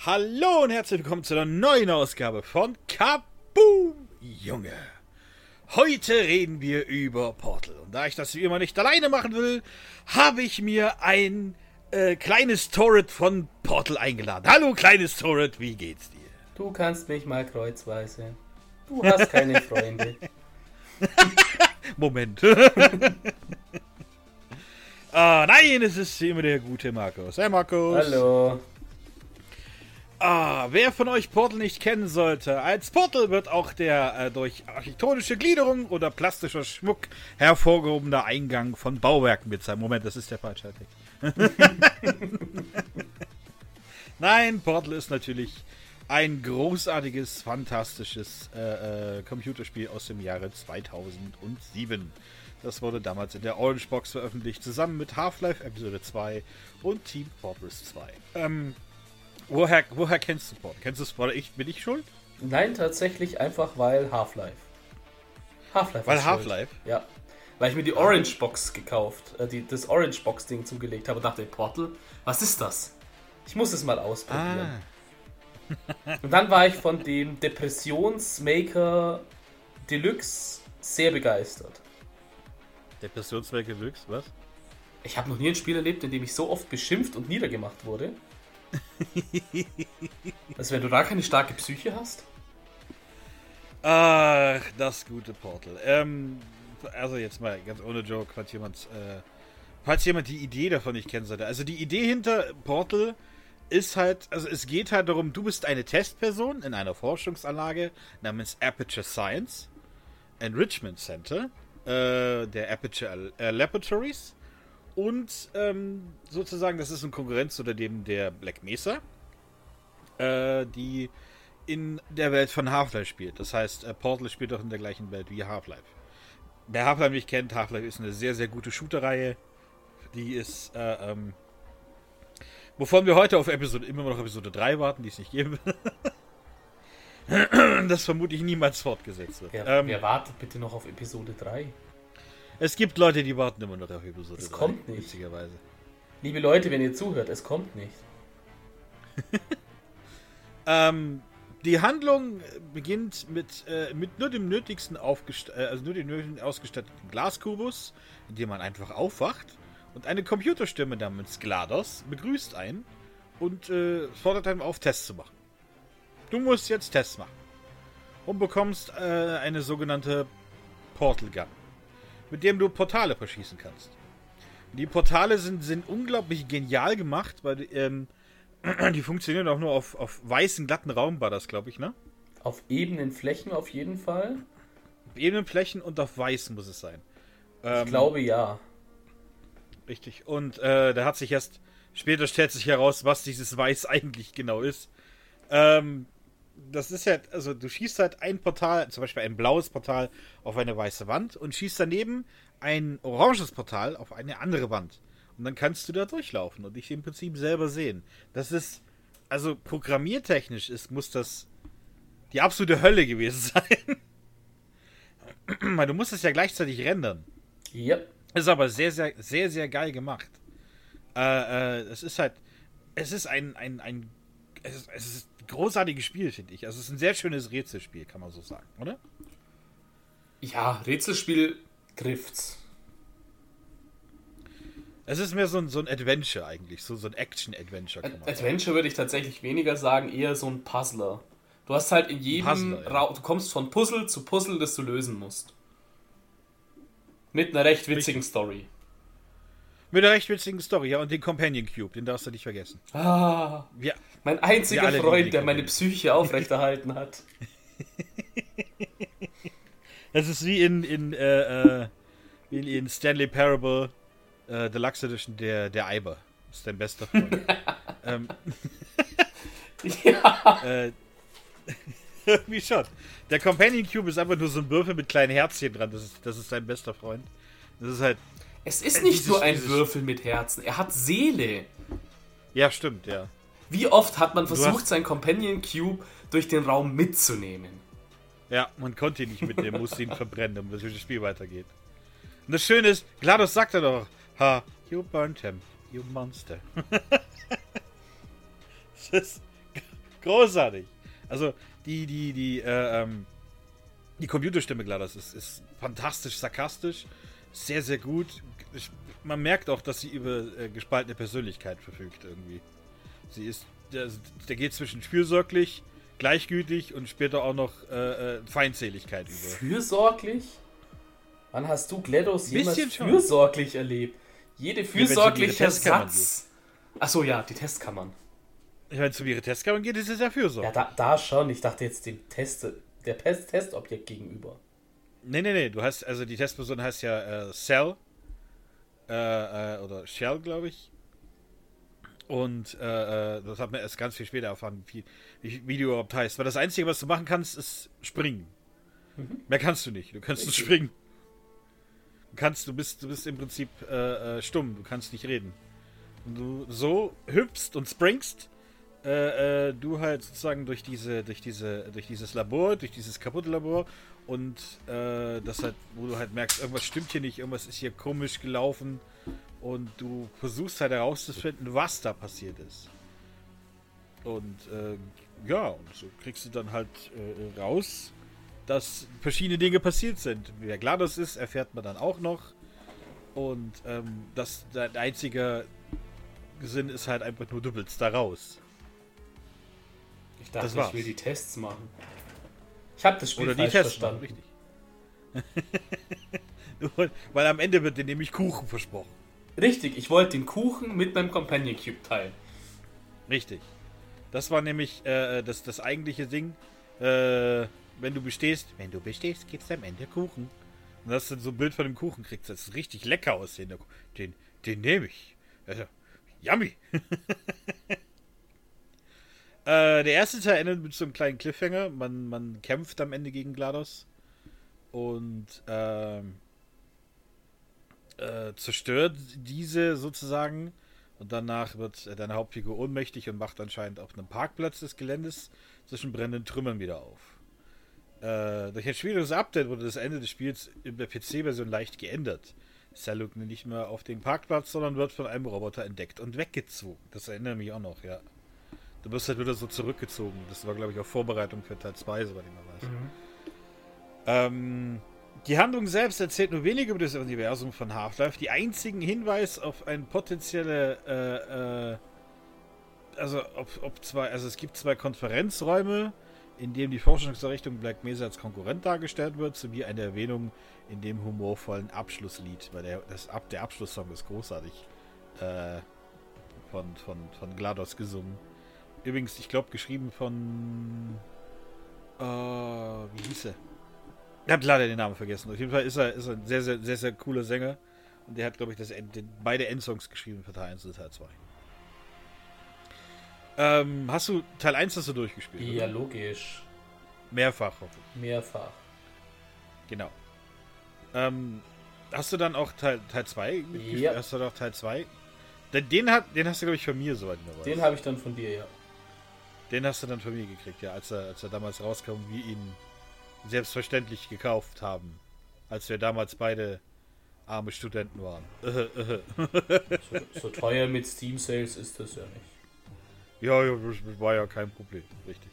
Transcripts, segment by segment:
Hallo und herzlich willkommen zu einer neuen Ausgabe von Kaboom, Junge. Heute reden wir über Portal. Und da ich das wie immer nicht alleine machen will, habe ich mir ein kleines Torret von Portal eingeladen. Hallo, kleines Torret, wie geht's dir? Du kannst mich mal kreuzweise. Du hast keine Freunde. Moment. Nein, es ist immer der gute Markus. Hey, Markus. Hallo. Wer von euch Portal nicht kennen sollte, als Portal wird auch der durch architektonische Gliederung oder plastischer Schmuck hervorgehobene Eingang von Bauwerken mit seinem... Moment, das ist der falsche Text. Nein, Portal ist natürlich ein großartiges, fantastisches Computerspiel aus dem Jahre 2007. Das wurde damals in der Orange Box veröffentlicht, zusammen mit Half-Life Episode 2 und Team Fortress 2. Woher kennst du Portal? Kennst du Portal? Bin ich schuld? Nein, tatsächlich einfach weil Half-Life. Weil Half-Life? Ja. Weil ich mir die Orange Box gekauft, das Orange Box Ding zugelegt habe und dachte, Portal, was ist das? Ich muss es mal ausprobieren. Und dann war ich von dem Depressionsmaker Deluxe sehr begeistert. Depressionsmaker Deluxe, was? Ich habe noch nie ein Spiel erlebt, in dem ich so oft beschimpft und niedergemacht wurde. Also wenn du da keine starke Psyche hast? Ach, das gute Portal. Also jetzt mal ganz ohne Joke, falls jemand die Idee davon nicht kennen sollte. Also die Idee hinter Portal ist halt, also es geht halt darum, du bist eine Testperson in einer Forschungsanlage namens Aperture Science Enrichment Center, der Aperture Laboratories. Und sozusagen, das ist ein Konkurrent zu dem der Black Mesa, die in der Welt von Half-Life spielt. Das heißt, Portal spielt auch in der gleichen Welt wie Half-Life. Wer Half-Life nicht kennt, Half-Life ist eine sehr, sehr gute Shooter-Reihe. Die ist, wovon wir heute auf immer noch Episode 3 warten, die es nicht geben wird. Das vermutlich niemals fortgesetzt wird. Wer wartet bitte noch auf Episode 3? Es gibt Leute, die warten immer noch auf Episode 3. Es kommt nicht. Witzigerweise. Liebe Leute, wenn ihr zuhört, es kommt nicht. Die Handlung beginnt mit nur dem nötigsten ausgestatteten Glaskubus, in dem man einfach aufwacht, und eine Computerstimme namens GLaDOS begrüßt einen und fordert einen auf, Tests zu machen. Du musst jetzt Tests machen und bekommst eine sogenannte Portal Gun, mit dem du Portale verschießen kannst. Die Portale sind unglaublich genial gemacht, weil die funktionieren auch nur auf weißen, glatten Raum, war das, glaube ich, ne? Auf ebenen Flächen auf jeden Fall. Auf ebenen Flächen und auf weiß muss es sein. Ich glaube, ja. Richtig. Und später stellt sich heraus, was dieses Weiß eigentlich genau ist. Das ist halt, also du schießt halt ein Portal, zum Beispiel ein blaues Portal auf eine weiße Wand und schießt daneben ein oranges Portal auf eine andere Wand. Und dann kannst du da durchlaufen und dich im Prinzip selber sehen. Das ist, also programmiertechnisch muss das die absolute Hölle gewesen sein. Weil du musst es ja gleichzeitig rendern. Ja. Ist aber sehr, sehr, sehr, sehr geil gemacht. Es ist ein großartiges Spiel, finde ich. Also es ist ein sehr schönes Rätselspiel, kann man so sagen, oder? Ja, Rätselspiel trifft's. Es ist mehr so ein Adventure eigentlich, so ein Action-Adventure, kann man sagen. Adventure würde ich tatsächlich weniger sagen, eher so ein Puzzler. Du hast halt in jedem Raum, du kommst von Puzzle zu Puzzle, das du lösen musst. Mit einer recht witzigen Story. Mit einer recht witzigen Story, ja, und den Companion Cube, den darfst du nicht vergessen. Mein einziger Freund, der meine Psyche aufrechterhalten hat. Das ist wie in Stanley Parable Deluxe Edition der Eiber. Das ist dein bester Freund. Ja. Wie schon. Der Companion Cube ist einfach nur so ein Würfel mit kleinen Herzchen dran. Das ist dein bester Freund. Das ist halt. Es ist nicht nur ein Würfel mit Herzen, er hat Seele. Ja, stimmt, ja. Wie oft hat man versucht, sein Companion Cube durch den Raum mitzunehmen? Ja, man konnte ihn nicht mitnehmen, musste ihn verbrennen, damit das Spiel weitergeht. Und das Schöne ist, GLaDOS sagt er doch, ha, you burnt him, you monster. Das ist Großartig. Also, die Computerstimme, klar, das ist fantastisch sarkastisch, sehr, sehr gut. Man merkt auch, dass sie über gespaltene Persönlichkeit verfügt irgendwie. Sie ist, der geht zwischen fürsorglich, gleichgültig und später auch noch Feindseligkeit über. Fürsorglich? Wann hast du GLaDOS jemals schon fürsorglich erlebt? Jede fürsorgliche Satz. Achso, ja, die Testkammern. Wenn es um ihre Testkammern geht, ist es ja fürsorglich. Ja, da schon. Ich dachte jetzt der Testobjekt gegenüber. Nee. Du hast, also die Testperson heißt ja Cell. Oder Shell, glaube ich. Und das hat man erst ganz viel später erfahren, wie du überhaupt heißt. Weil das Einzige, was du machen kannst, ist springen. Mehr kannst du nicht. Du kannst nur springen. Du bist im Prinzip stumm. Du kannst nicht reden. Und du so hüpfst und springst, du halt sozusagen durch dieses Labor, durch dieses kaputte Labor und das halt, wo du halt merkst, irgendwas stimmt hier nicht, irgendwas ist hier komisch gelaufen und du versuchst halt herauszufinden, was da passiert ist. Und und so kriegst du dann halt raus, dass verschiedene Dinge passiert sind. Wer GLaDOS ist, erfährt man dann auch noch. Und dass dein einziger Sinn ist halt einfach nur, du willst da raus. Ich dachte, ich will die Tests machen. Ich habe das Spiel falsch verstanden. Richtig. Weil am Ende wird dir nämlich Kuchen versprochen. Richtig, ich wollte den Kuchen mit meinem Companion Cube teilen. Richtig. Das war nämlich das eigentliche Ding. Wenn du bestehst, gibt's am Ende Kuchen. Und dass du so ein Bild von dem Kuchen kriegst, das ist richtig lecker aussehen. Den nehme ich. Also, yummy. Der erste Teil endet mit so einem kleinen Cliffhanger. Man kämpft am Ende gegen GLaDOS und zerstört diese sozusagen. Und danach wird deine Hauptfigur ohnmächtig und macht anscheinend auf einem Parkplatz des Geländes zwischen brennenden Trümmern wieder auf. Durch ein schwieriges Update wurde das Ende des Spiels in der PC-Version leicht geändert. Cell rückt nicht mehr auf den Parkplatz, sondern wird von einem Roboter entdeckt und weggezogen. Das erinnert mich auch noch, ja. Du wirst halt wieder so zurückgezogen. Das war, glaube ich, auch Vorbereitung für Teil 2, soweit ich mal weiß. Die Handlung selbst erzählt nur wenig über das Universum von Half-Life. Die einzigen Hinweis auf eine potenzielle, es gibt zwei Konferenzräume, in dem die Forschungseinrichtung Black Mesa als Konkurrent dargestellt wird, sowie eine Erwähnung in dem humorvollen Abschlusslied, weil der Abschlusssong ist großartig von GLaDOS gesungen. Übrigens, ich glaube, geschrieben von wie hieß er? Ich habe leider den Namen vergessen. Auf jeden Fall ist er ein sehr, sehr, sehr, sehr cooler Sänger und der hat, glaube ich, beide Endsongs geschrieben für Teil 1 und Teil 2. Hast du Teil 1 durchgespielt? Ja, oder? logisch. Mehrfach, hoffe ich. Mehrfach. Genau. Hast du dann auch Teil 2 mitgespielt? Ja. Hast du doch Teil 2? Den hast du, glaube ich, von mir, soweit ich noch weiß. Den habe ich dann von dir, ja. Den hast du dann von mir gekriegt, ja, als er damals rauskam, wir ihn selbstverständlich gekauft haben. Als wir damals beide arme Studenten waren. So teuer mit Steam Sales ist das ja nicht. Ja, das war ja kein Problem, richtig.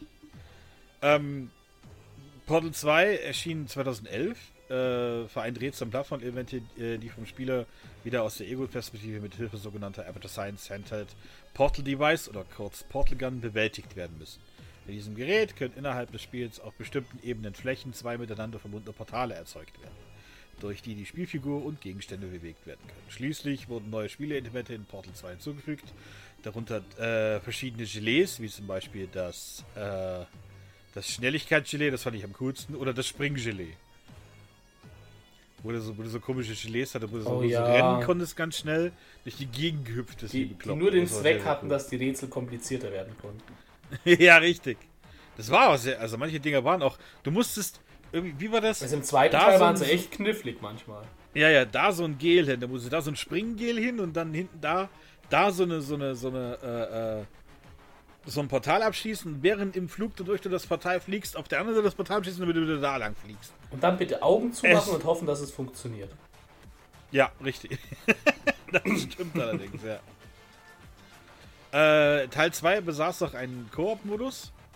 Portal 2 erschien 2011, vereint Rätsel und Plattform-Elemente, die vom Spieler wieder aus der Ego-Perspektive mit Hilfe sogenannter Avatar Science Handheld Portal Device oder kurz Portal Gun bewältigt werden müssen. Mit diesem Gerät können innerhalb des Spiels auf bestimmten Ebenen Flächen zwei miteinander verbundene Portale erzeugt werden, durch die Spielfigur und Gegenstände bewegt werden können. Schließlich wurden neue Spieleelemente in Portal 2 hinzugefügt, darunter verschiedene Gelees, wie zum Beispiel das Schnelligkeitsgelee, das fand ich am coolsten, oder das Springgelee. Wo du so komische Gelees hatte, wo du so rennen konntest ganz schnell, durch die Gegend gehüpft ist. Die nur den Zweck hatten, dass die Rätsel komplizierter werden konnten. Ja, richtig. Das war auch sehr, also manche Dinger waren auch, du musstest, irgendwie, wie war das? Also im zweiten Teil waren sie echt knifflig manchmal. Ja, da so ein Gel hin, da musste da so ein Springgel hin und dann hinten da so ein Portal abschließen, während im Flug du durch das Portal fliegst, auf der anderen Seite das Portal abschließen, damit du wieder da lang fliegst. Und dann bitte Augen zumachen und hoffen, dass es funktioniert. Ja, richtig. Das stimmt allerdings, ja. Teil 2 besaß noch einen Koop-Modus,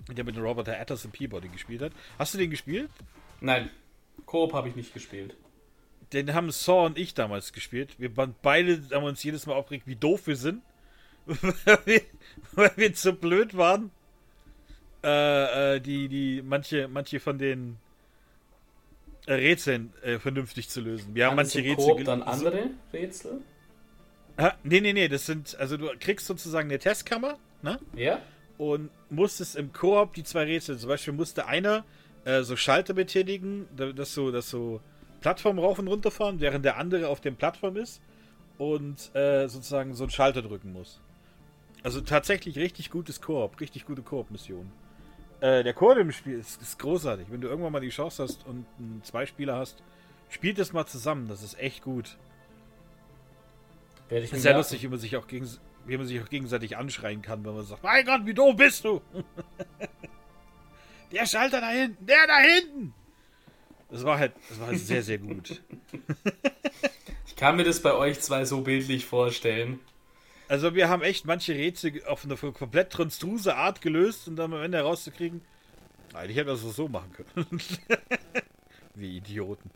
der mit Robert Atterson Peabody gespielt hat. Hast du den gespielt? Nein, Koop habe ich nicht gespielt. Den haben Saw und ich damals gespielt. Wir waren beide, haben uns jedes Mal aufgeregt, wie doof wir sind. weil wir zu blöd waren. Manche von den Rätseln vernünftig zu lösen. Wir haben manche Rätsel Koop dann andere Rätsel? Nee, das sind, also du kriegst sozusagen eine Testkammer, ne? Ja. Und musstest im Koop die 2 Rätsel, zum Beispiel musste einer so Schalter betätigen, dass so Plattform rauf und runter fahren, während der andere auf dem Plattform ist und sozusagen so einen Schalter drücken muss. Also tatsächlich richtig gutes Koop, richtig gute Koop-Mission. Der Koop im Spiel ist großartig. Wenn du irgendwann mal die Chance hast und 2 Spieler hast, spielt das mal zusammen, das ist echt gut. Ist sehr lustig, wie man sich auch gegenseitig anschreien kann, wenn man sagt, mein Gott, wie doof bist du? Der Schalter da hinten, der da hinten! Das war halt sehr, sehr gut. Ich kann mir das bei euch 2 so bildlich vorstellen. Also wir haben echt manche Rätsel auf eine komplett transtruse Art gelöst und dann am Ende herauszukriegen, eigentlich hätte man das so machen können. Wie Idioten.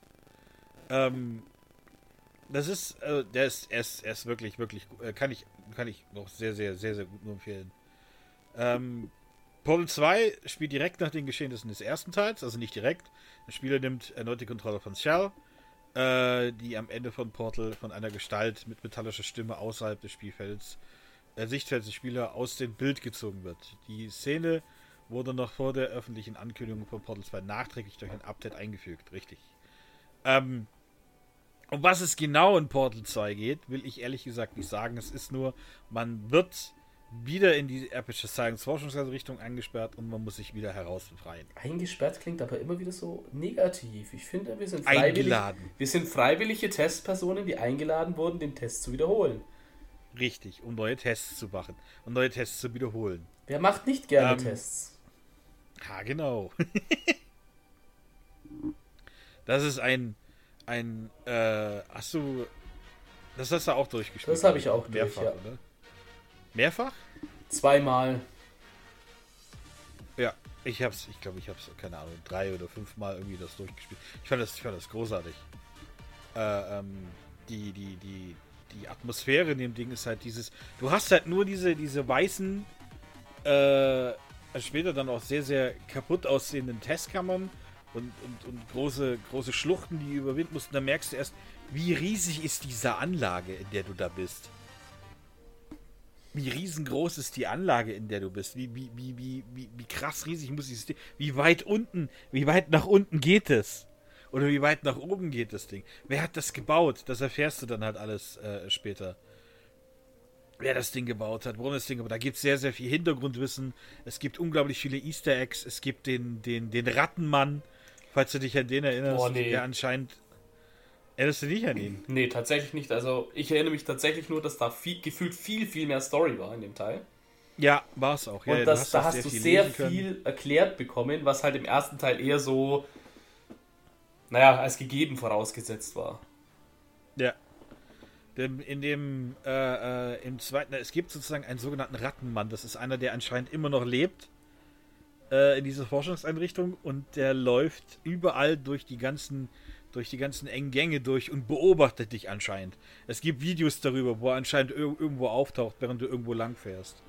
Das ist, er ist wirklich, wirklich gut. Kann ich noch sehr, sehr, sehr, sehr gut nur empfehlen. Portal 2 spielt direkt nach den Geschehnissen des ersten Teils, also nicht direkt. Der Spieler nimmt erneut die Kontrolle von Shell, die am Ende von Portal von einer Gestalt mit metallischer Stimme außerhalb des Sichtfelds des Spielers aus dem Bild gezogen wird. Die Szene wurde noch vor der öffentlichen Ankündigung von Portal 2 nachträglich durch ein Update eingefügt. Richtig. Um was es genau in Portal 2 geht, will ich ehrlich gesagt nicht sagen. Es ist nur, man wird wieder in die epische Science-Forschungsrichtung eingesperrt und man muss sich wieder herausbefreien. Eingesperrt klingt aber immer wieder so negativ. Ich finde, wir sind freiwillige Testpersonen, die eingeladen wurden, den Test zu wiederholen. Richtig, um neue Tests zu machen und neue Tests zu wiederholen. Wer macht nicht gerne Tests? Ja, genau. Das ist das hast du auch durchgespielt? Das habe ich auch mehrfach, durch, ja. Oder? Mehrfach? 2-mal. Ja, ich glaube, ich hab's, keine Ahnung, 3 oder 5 Mal irgendwie das durchgespielt. Ich fand das großartig. Die Atmosphäre in dem Ding ist halt dieses, du hast halt nur diese weißen, später dann auch sehr, sehr kaputt aussehenden Testkammern und große Schluchten, die überwinden mussten. Da merkst du erst, wie riesig ist diese Anlage, in der du da bist. Wie riesengroß ist die Anlage, in der du bist? Wie krass riesig muss dieses Ding? Wie weit nach unten geht es? Oder wie weit nach oben geht das Ding? Wer hat das gebaut? Das erfährst du dann halt alles später. Wer das Ding gebaut hat, warum das Ding gebaut hat. Da gibt es sehr, sehr viel Hintergrundwissen. Es gibt unglaublich viele Easter Eggs. Es gibt den Rattenmann, falls du dich an den erinnerst, der anscheinend... Erinnerst du dich an ihn? Nee, tatsächlich nicht. Also ich erinnere mich tatsächlich nur, dass da gefühlt viel mehr Story war in dem Teil. Ja, war es auch. Ja, und da hast du sehr viel erklärt bekommen, was halt im ersten Teil eher so, als gegeben vorausgesetzt war. Ja. Im zweiten, es gibt sozusagen einen sogenannten Rattenmann. Das ist einer, der anscheinend immer noch lebt in dieser Forschungseinrichtung und der läuft überall durch die ganzen engen Gänge durch und beobachtet dich anscheinend. Es gibt Videos darüber, wo er anscheinend irgendwo auftaucht, während du irgendwo lang fährst.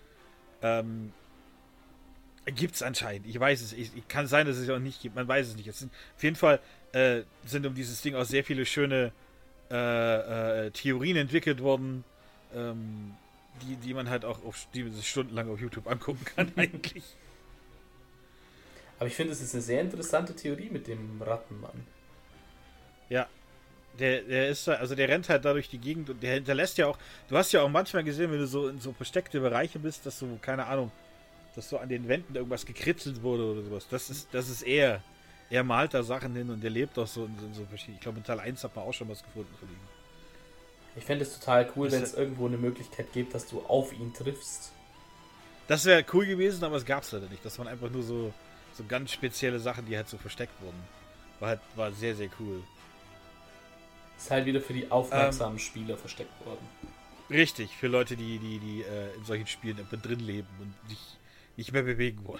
Gibt's anscheinend. Ich weiß es. Kann sein, dass es auch nicht gibt. Man weiß es nicht. Es sind, auf jeden Fall sind um dieses Ding auch sehr viele schöne Theorien entwickelt worden, die man halt auch die man sich stundenlang auf YouTube angucken kann eigentlich. Aber ich finde, es ist eine sehr interessante Theorie mit dem Rattenmann. Ja, der ist, also der rennt halt da durch die Gegend und der hinterlässt ja auch, du hast ja auch manchmal gesehen, wenn du so in so versteckte Bereiche bist, dass so, keine Ahnung, dass so an den Wänden irgendwas gekritzelt wurde oder sowas. Das ist er malt da Sachen hin und der lebt auch so in so verschiedenen, ich glaube in Teil 1 hat man auch schon was gefunden von ihm. Ich fände es total cool, wenn es irgendwo eine Möglichkeit gibt, dass du auf ihn triffst. Das wäre cool gewesen, aber es gab es leider nicht. Das waren einfach nur so ganz spezielle Sachen, die halt so versteckt wurden. War sehr, sehr cool. Ist halt wieder für die aufmerksamen Spieler versteckt worden. Richtig, für Leute, die in solchen Spielen drin leben und nicht mehr bewegen wollen.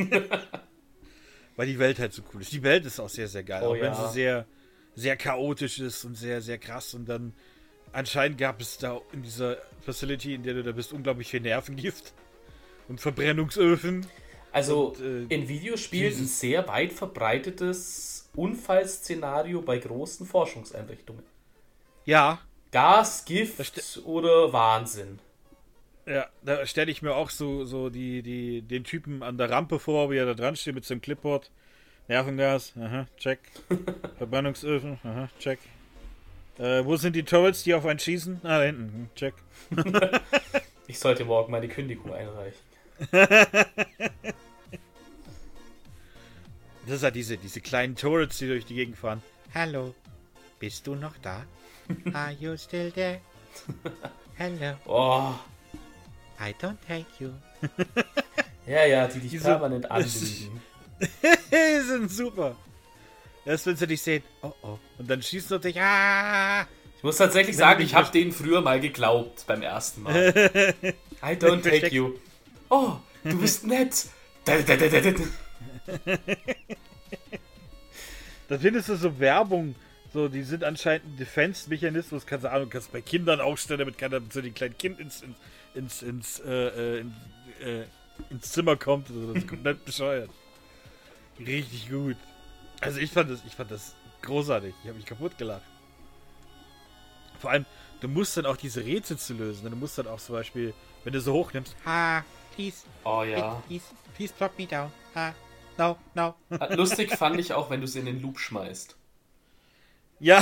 Weil die Welt halt so cool ist. Die Welt ist auch sehr, sehr geil. Oh, auch wenn ja. sie sehr, sehr chaotisch ist und sehr, sehr krass. Und dann anscheinend gab es da in dieser Facility, in der du da bist, unglaublich viel Nervengift und Verbrennungsöfen. Also Und, in Videospielen ein sehr weit verbreitetes Unfallszenario bei großen Forschungseinrichtungen. Ja, Gas, Gift oder Wahnsinn. ja, da stelle ich mir auch so den Typen an der Rampe vor, wie er da dran steht mit seinem Clipboard. Nervengas, aha, check. Verbrennungsöfen, aha, check. Wo sind die Turrets, die auf einen schießen? Ah, da hinten, check. Ich sollte morgen meine Kündigung einreichen. Das ist halt diese kleinen Turrets, die durch die Gegend fahren. Hallo, bist du noch da? Are you still there? Hello, Oh, I don't take you. ja, die dich Diese- permanent anlügen. Die sind super. Erst wenn sie dich sehen, oh oh. Und dann schießen sie dich, ah! Ich muss tatsächlich Wenn du sagen, dich ich habe denen früher mal geglaubt beim ersten Mal. I don't take Versteck- you. Oh, du bist nett. Da findest du so Werbung, so, die sind anscheinend ein Defense-Mechanismus, kannst du bei Kindern aufstellen, damit keiner mit so dem kleinen Kind ins Zimmer kommt. Also das ist komplett bescheuert. Richtig gut. Also ich fand das großartig. Ich habe mich kaputt gelacht. Vor allem, du musst dann auch diese Rätsel zu lösen. Du musst dann auch zum Beispiel, wenn du so hochnimmst, please, Oh ja. please drop me down. No. Lustig fand ich auch, wenn du sie in den Loop schmeißt. Ja.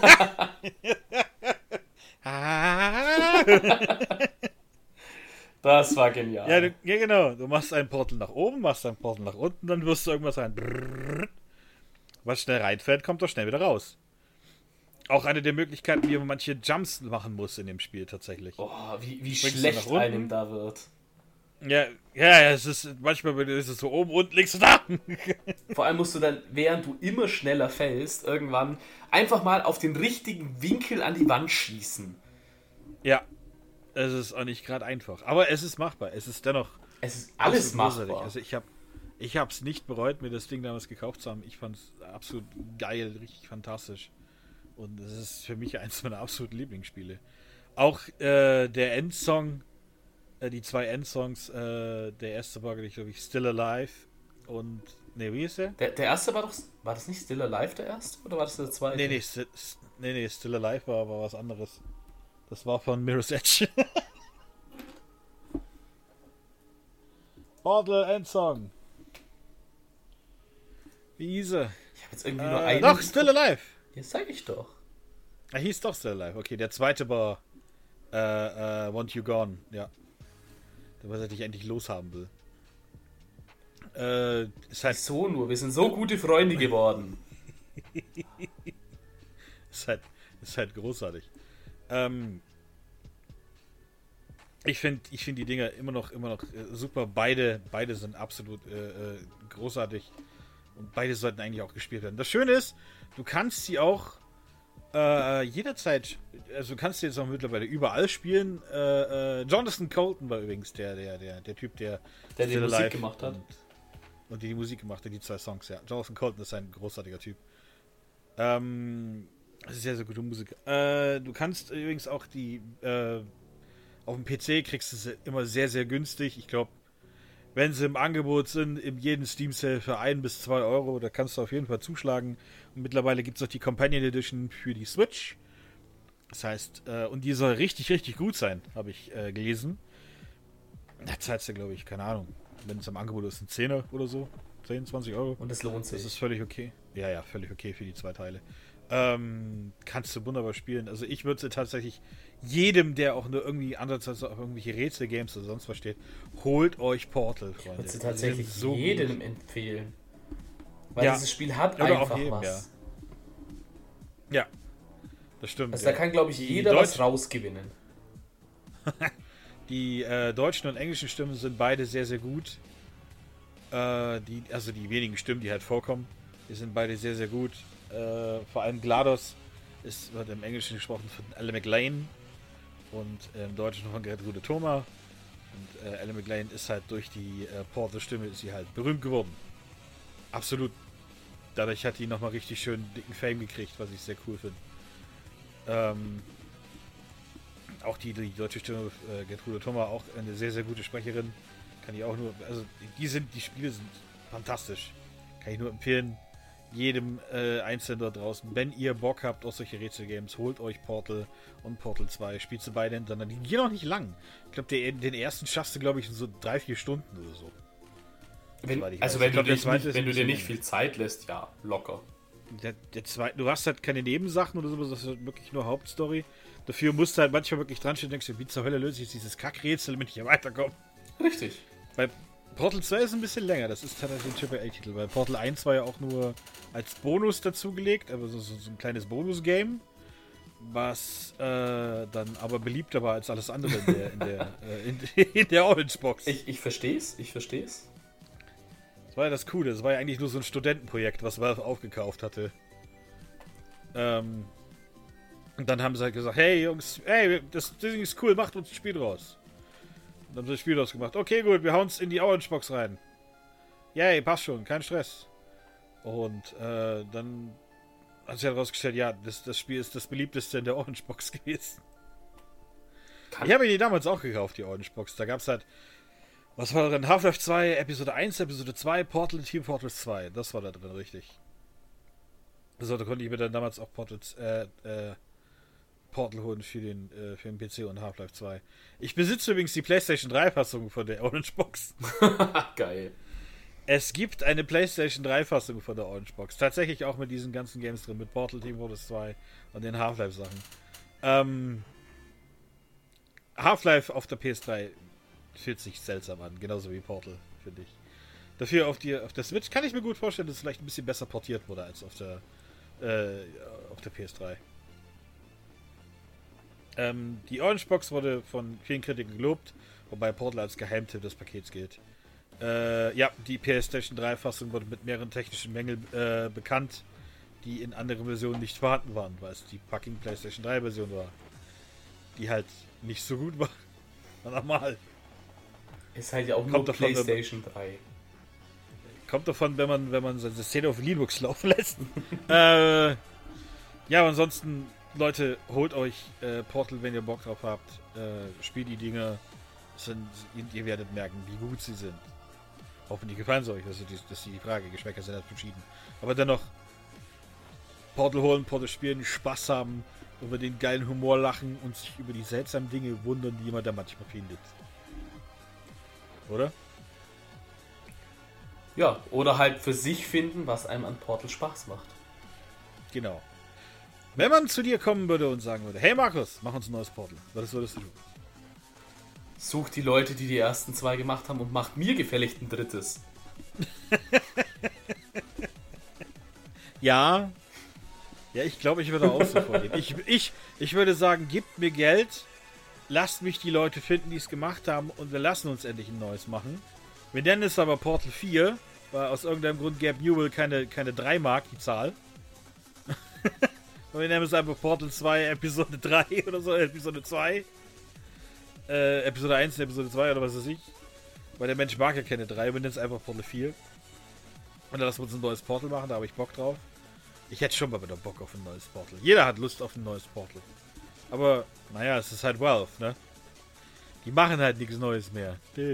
Das war genial. Ja, genau. Du machst ein Portal nach oben, machst ein Portal nach unten, dann wirst du irgendwas rein. Was schnell reinfällt, kommt doch schnell wieder raus. Auch eine der Möglichkeiten, wie man manche Jumps machen muss in dem Spiel tatsächlich. Oh, wie Springst du schlecht nach unten? einem da wird. Ja, es ist manchmal ist es so oben, unten, links und da. Vor allem musst du dann, während du immer schneller fällst, irgendwann einfach mal auf den richtigen Winkel an die Wand schießen. Ja, es ist auch nicht gerade einfach. Aber es ist machbar. Es ist dennoch Es ist alles absolut großartig. machbar. Also ich habe es nicht bereut, mir das Ding damals gekauft zu haben. Ich fand es absolut geil, richtig fantastisch. Und es ist für mich eins meiner absoluten Lieblingsspiele. Auch der Endsong, die zwei Endsongs, der erste war, glaube ich, Still Alive und, ne, wie ist der? Der erste war das nicht Still Alive der erste? Oder war das der zweite? Nee, Still Alive war aber was anderes. Das war von Mirror's Edge. Portal Endsong. Wie hieß er? Ich habe jetzt irgendwie nur einen. Doch, Still Alive. Jetzt sag ich doch. Er hieß doch Still Alive. Okay, der zweite war Want You Gone. Ja. Der, was er dich endlich loshaben will. Ist halt, So nur, wir sind so gute Freunde geworden. ist halt großartig. Ich finde die Dinger immer noch super. Beide sind absolut großartig. Und beide sollten eigentlich auch gespielt werden. Das Schöne ist, du kannst sie auch jederzeit, also du kannst sie jetzt auch mittlerweile überall spielen. Jonathan Colton war übrigens der Typ, der Die Still Musik Alive gemacht hat. Und die Musik gemacht hat, die zwei Songs, ja. Jonathan Colton ist ein großartiger Typ. Das ist sehr, sehr gute Musik. Du kannst übrigens auch die auf dem PC kriegst du sie immer sehr, sehr günstig. Ich glaube, wenn sie im Angebot sind, in jedem Steam Sale für 1 bis 2 Euro, da kannst du auf jeden Fall zuschlagen. Und mittlerweile gibt es auch die Companion Edition für die Switch. Das heißt, und die soll richtig, richtig gut sein, habe ich gelesen. Da zahlst du, glaube ich, keine Ahnung, wenn es im Angebot ist, ein 10er oder so. 10, 20 Euro. Und es lohnt Das sich. ist völlig okay. Ja, völlig okay für die 2 Teile. Kannst du wunderbar spielen. Also ich würde sie tatsächlich jedem, der auch nur irgendwie ansatzweise auf irgendwelche Rätsel-Games oder sonst was steht, holt euch Portal, Freunde. Ich würde sie Die tatsächlich sind so jedem gut. empfehlen. Weil Ja. dieses Spiel hat Oder auch einfach jedem, was. Ja, das stimmt. Also ja. da kann, glaube ich, Die jeder was Deutsch- rausgewinnen. Die deutschen und englischen Stimmen sind beide sehr, sehr gut. Die wenigen Stimmen, die halt vorkommen, die sind beide sehr, sehr gut. Vor allem GLaDOS wird im Englischen gesprochen von Elle McLean und im Deutschen von Gertrude Thoma. Und Ellen McLean ist halt durch die Portal-Stimme ist sie halt berühmt geworden. Absolut. Dadurch hat die nochmal richtig schön dicken Fame gekriegt, was ich sehr cool finde. Auch die deutsche Stimme, Gertrude Thoma, auch eine sehr, sehr gute Sprecherin. Kann ich auch nur, also die Spiele sind fantastisch. Kann ich nur empfehlen, jedem Einzelnen da draußen, wenn ihr Bock habt auf solche Rätselgames, holt euch Portal und Portal 2, spielt sie beide hintereinander. Die gehen auch nicht lang. Ich glaube, den ersten schaffst du, glaube ich, in so 3-4 Stunden oder so. Wenn du dir nicht viel Zeit lässt, ja, locker. Der zweite, du hast halt keine Nebensachen oder sowas, das ist halt wirklich nur Hauptstory. Dafür musst du halt manchmal wirklich dran stehen und denkst, wie zur Hölle löse ich jetzt dieses Kackrätsel, damit ich hier weiterkomme. Richtig. Bei Portal 2 ist ein bisschen länger, das ist tatsächlich ein AAA-Titel, weil Portal 1 war ja auch nur als Bonus dazugelegt, aber so ein kleines Bonus-Game, was dann aber beliebter war als alles andere in der Orange-Box. Ich versteh's. Das war ja das Coole, das war ja eigentlich nur so ein Studentenprojekt, was Valve aufgekauft hatte. Und dann haben sie halt gesagt, hey Jungs, das Ding ist cool, macht uns ein Spiel draus. Und dann haben sie das Spiel draus gemacht. Okay, gut, wir hauen es in die Orange-Box rein. Yay, passt schon, kein Stress. Und dann hat sich herausgestellt, ja, das Spiel ist das beliebteste in der Orange-Box gewesen. Ich habe die damals auch gekauft, die Orange-Box. Da gab es halt, was war da drin? Half-Life 2, Episode 1, Episode 2, Portal, Team Fortress 2. Das war da drin, richtig. Also da konnte ich mir dann damals auch Portal holen für den PC und Half-Life 2. Ich besitze übrigens die PlayStation 3-Fassung von der Orange Box. Geil. Es gibt eine PlayStation 3-Fassung von der Orange Box. Tatsächlich auch mit diesen ganzen Games drin, mit Portal, Team Fortress 2 und den Half-Life-Sachen. Half-Life auf der PS3 fühlt sich seltsam an, genauso wie Portal, finde ich. Dafür auf der Switch kann ich mir gut vorstellen, dass es vielleicht ein bisschen besser portiert wurde als auf der PS3. Die Orange Box wurde von vielen Kritikern gelobt, wobei Portal als Geheimtipp des Pakets gilt. Die PlayStation 3 Fassung wurde mit mehreren technischen Mängeln bekannt, die in anderen Versionen nicht vorhanden waren, weil es die fucking PlayStation 3 Version war. Die halt nicht so gut war. Normal. Ist halt ja auch nur PlayStation 3. Kommt davon, wenn man seine Szene auf Linux laufen lässt. Ja, ansonsten, Leute, holt euch Portal, wenn ihr Bock drauf habt. Spielt die Dinger. Ihr werdet merken, wie gut sie sind. Hoffentlich gefallen sie euch. Das ist die Frage. Geschmäcker sind halt verschieden. Aber dennoch, Portal holen, Portal spielen, Spaß haben, über den geilen Humor lachen und sich über die seltsamen Dinge wundern, die man da manchmal findet. Oder? Ja, oder halt für sich finden, was einem an Portal Spaß macht. Genau. Wenn man zu dir kommen würde und sagen würde, hey Markus, mach uns ein neues Portal, was würdest du tun? Such die Leute, die ersten 2 gemacht haben und macht mir gefälligst ein drittes. Ja, ich glaube, ich würde auch so vorgehen. Ich würde sagen, gebt mir Geld, lasst mich die Leute finden, die es gemacht haben und wir lassen uns endlich ein neues machen. Wir nennen es aber Portal 4, weil aus irgendeinem Grund gab Newell keine 3 Mark, die Zahl. Und wir nennen es einfach Portal 2 Episode 3 oder so, Episode 2. Episode 1, Episode 2 oder was weiß ich. Weil der Mensch mag ja keine 3, wir nennen es einfach Portal 4. Und dann lassen wir uns ein neues Portal machen, da habe ich Bock drauf. Ich hätte schon mal wieder Bock auf ein neues Portal. Jeder hat Lust auf ein neues Portal. Aber, naja, es ist halt Valve, ne? Die machen halt nichts Neues mehr.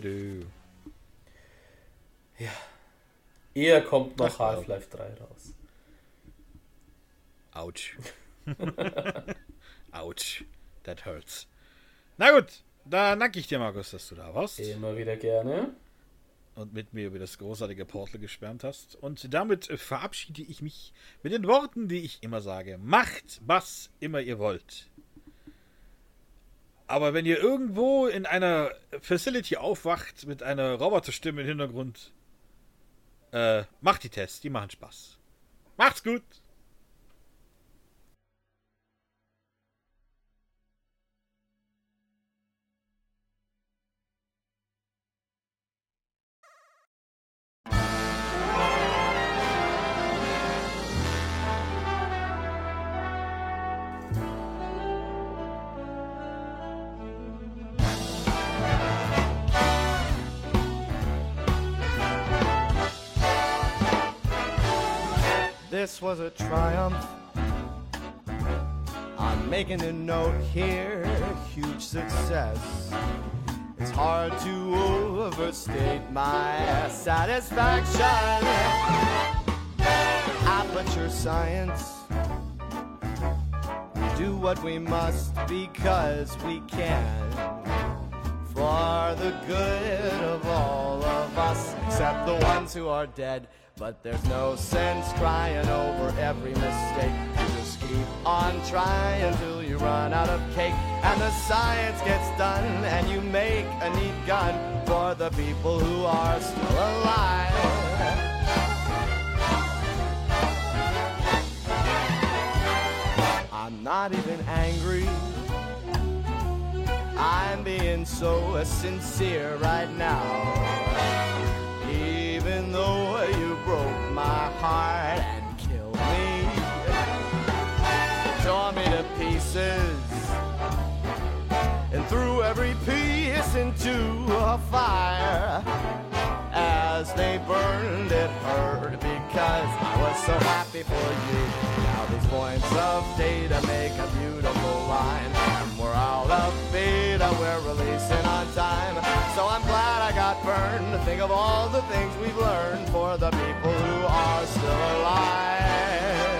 Ja. Eher kommt noch Half-Life 3 raus. Autsch. Autsch. That hurts. Na gut, dann danke ich dir, Markus, dass du da warst. Immer wieder gerne. Und mit mir über das großartige Portal geschwärmt hast. Und damit verabschiede ich mich mit den Worten, die ich immer sage. Macht, was immer ihr wollt. Aber wenn ihr irgendwo in einer Facility aufwacht mit einer Roboterstimme im Hintergrund, macht die Tests, die machen Spaß. Macht's gut! this was a triumph. I'm making a note here, huge success. It's hard to overstate my satisfaction. Aperture science. Do what we must because we can. For the good of all of us, except the ones who are dead. But there's no sense crying over every mistake. You just keep on trying till you run out of cake. And the science gets done and you make a neat gun for the people who are still alive. I'm not even angry. I'm being so sincere right now. Even though you broke my heart and killed me, tore me to pieces, and threw every piece into a fire. As they burned, it hurt because I was so happy for you. Now these points of data make a beautiful line, and we're out of beta, we're releasing on time. So I'm glad I got burned to think of all the things we've learned for the people who are still alive.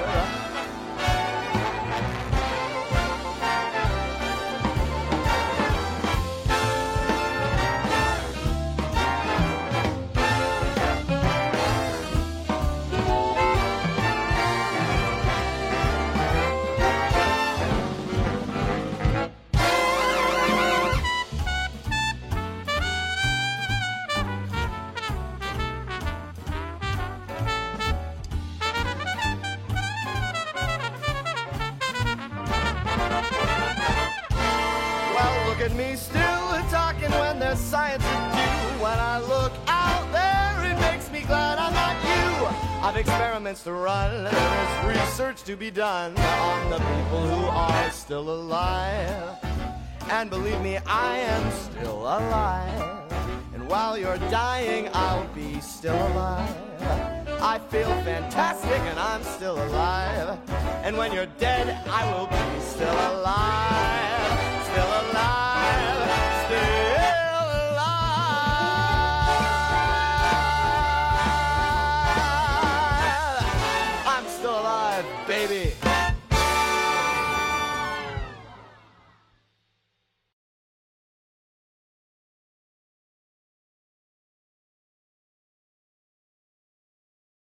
Look at me still talking when there's science to do. When I look out there, it makes me glad I'm not you. I've experiments to run, there's research to be done on the people who are still alive. And believe me, I am still alive. And while you're dying, I'll be still alive. I feel fantastic and I'm still alive. And when you're dead, I will be still alive. Still alive, still alive. I'm still alive, baby.